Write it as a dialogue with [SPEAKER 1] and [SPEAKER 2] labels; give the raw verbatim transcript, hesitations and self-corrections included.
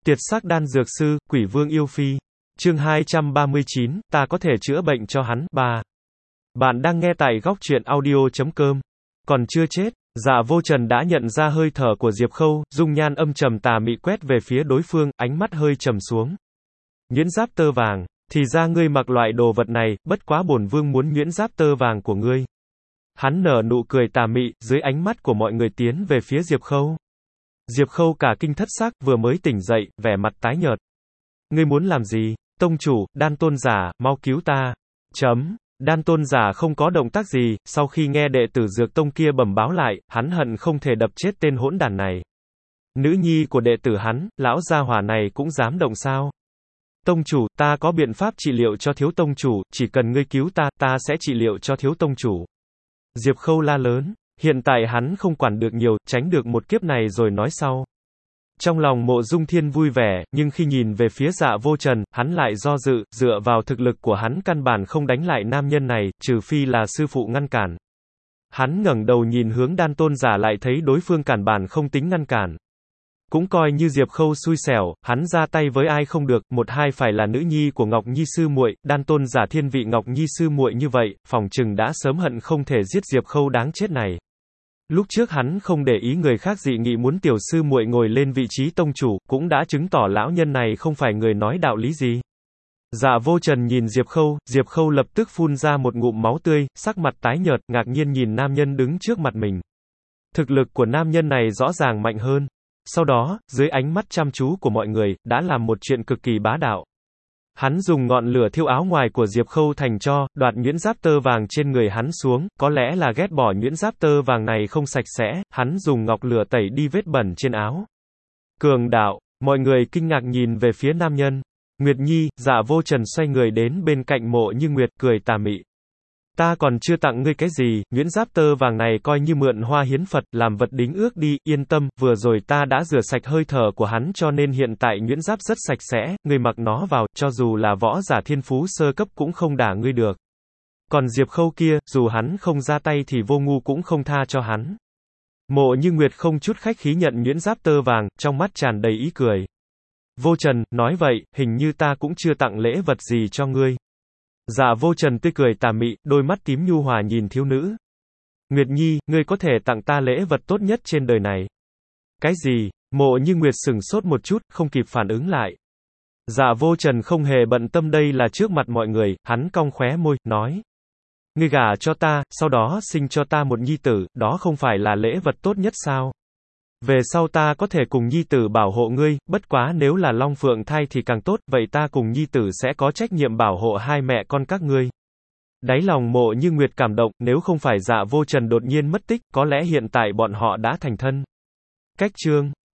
[SPEAKER 1] Tiệt sắc đan dược sư, quỷ vương yêu phi. Chương hai trăm ba mươi chín, ta có thể chữa bệnh cho hắn. ba. Bạn đang nghe tại góc truyện audio chấm com. Còn chưa chết, Dạ Vô Trần đã nhận ra hơi thở của Diệp Khâu, dung nhan âm trầm tà mị quét về phía đối phương, ánh mắt hơi trầm xuống. Nhuyễn giáp tơ vàng, thì ra ngươi mặc loại đồ vật này, bất quá bổn vương muốn nhuyễn giáp tơ vàng của ngươi. Hắn nở nụ cười tà mị, dưới ánh mắt của mọi người tiến về phía Diệp Khâu. Diệp Khâu cả kinh thất sắc, vừa mới tỉnh dậy, vẻ mặt tái nhợt. Ngươi muốn làm gì? Tông chủ, đan tôn giả, mau cứu ta. Chấm. Đan tôn giả không có động tác gì, sau khi nghe đệ tử dược tông kia bẩm báo lại, hắn hận không thể đập chết tên hỗn đản này. Nữ nhi của đệ tử hắn, lão gia hỏa này cũng dám động sao? Tông chủ, ta có biện pháp trị liệu cho thiếu tông chủ, chỉ cần ngươi cứu ta, ta sẽ trị liệu cho thiếu tông chủ. Diệp Khâu la lớn, hiện tại hắn không quản được nhiều, tránh được một kiếp này rồi nói sau. Trong lòng Mộ Dung Thiên vui vẻ, nhưng khi nhìn về phía Dạ Vô Trần, hắn lại do dự, dựa vào thực lực của hắn căn bản không đánh lại nam nhân này, trừ phi là sư phụ ngăn cản. Hắn ngẩng đầu nhìn hướng đan tôn giả lại thấy đối phương cản bản không tính ngăn cản. Cũng coi như Diệp Khâu xui xẻo, hắn ra tay với ai không được, một hai phải là nữ nhi của Ngọc Nhi sư muội, đan tôn giả thiên vị Ngọc Nhi sư muội như vậy, phòng chừng đã sớm hận không thể giết Diệp Khâu đáng chết này. Lúc trước hắn không để ý người khác dị nghị muốn tiểu sư muội ngồi lên vị trí tông chủ, cũng đã chứng tỏ lão nhân này không phải người nói đạo lý gì. Dạ Vô Trần nhìn Diệp Khâu, Diệp Khâu lập tức phun ra một ngụm máu tươi, sắc mặt tái nhợt, ngạc nhiên nhìn nam nhân đứng trước mặt mình. Thực lực của nam nhân này rõ ràng mạnh hơn. Sau đó, dưới ánh mắt chăm chú của mọi người, đã làm một chuyện cực kỳ bá đạo. Hắn dùng ngọn lửa thiêu áo ngoài của Diệp Khâu thành tro, đoạt nhuyễn giáp tơ vàng trên người hắn xuống, có lẽ là ghét bỏ nhuyễn giáp tơ vàng này không sạch sẽ, hắn dùng ngọc lửa tẩy đi vết bẩn trên áo. Cường đạo, mọi người kinh ngạc nhìn về phía nam nhân. Nguyệt Nhi, Dạ Vô Trần xoay người đến bên cạnh Mộ Như Nguyệt, cười tà mị. Ta còn chưa tặng ngươi cái gì, nhuyễn giáp tơ vàng này coi như mượn hoa hiến Phật, làm vật đính ước đi, yên tâm, vừa rồi ta đã rửa sạch hơi thở của hắn cho nên hiện tại nhuyễn giáp rất sạch sẽ, ngươi mặc nó vào, cho dù là võ giả thiên phú sơ cấp cũng không đả ngươi được. Còn Diệp Khâu kia, dù hắn không ra tay thì vô ngu cũng không tha cho hắn. Mộ Như Nguyệt không chút khách khí nhận nhuyễn giáp tơ vàng, trong mắt tràn đầy ý cười. Vô Trần, nói vậy, hình như ta cũng chưa tặng lễ vật gì cho ngươi. Dạ Vô Trần tươi cười tà mị, đôi mắt tím nhu hòa nhìn thiếu nữ. Nguyệt Nhi, ngươi có thể tặng ta lễ vật tốt nhất trên đời này. Cái gì? Mộ Như Nguyệt sửng sốt một chút, không kịp phản ứng lại. Dạ Vô Trần không hề bận tâm đây là trước mặt mọi người, hắn cong khóe môi, nói. Ngươi gả cho ta, sau đó sinh cho ta một nhi tử, đó không phải là lễ vật tốt nhất sao? Về sau ta có thể cùng nhi tử bảo hộ ngươi, bất quá nếu là long phượng thai thì càng tốt, vậy ta cùng nhi tử sẽ có trách nhiệm bảo hộ hai mẹ con các ngươi. Đáy lòng Mộ Như Nguyệt cảm động, nếu không phải Dạ Vô Trần đột nhiên mất tích, có lẽ hiện tại bọn họ đã thành thân. Cách chương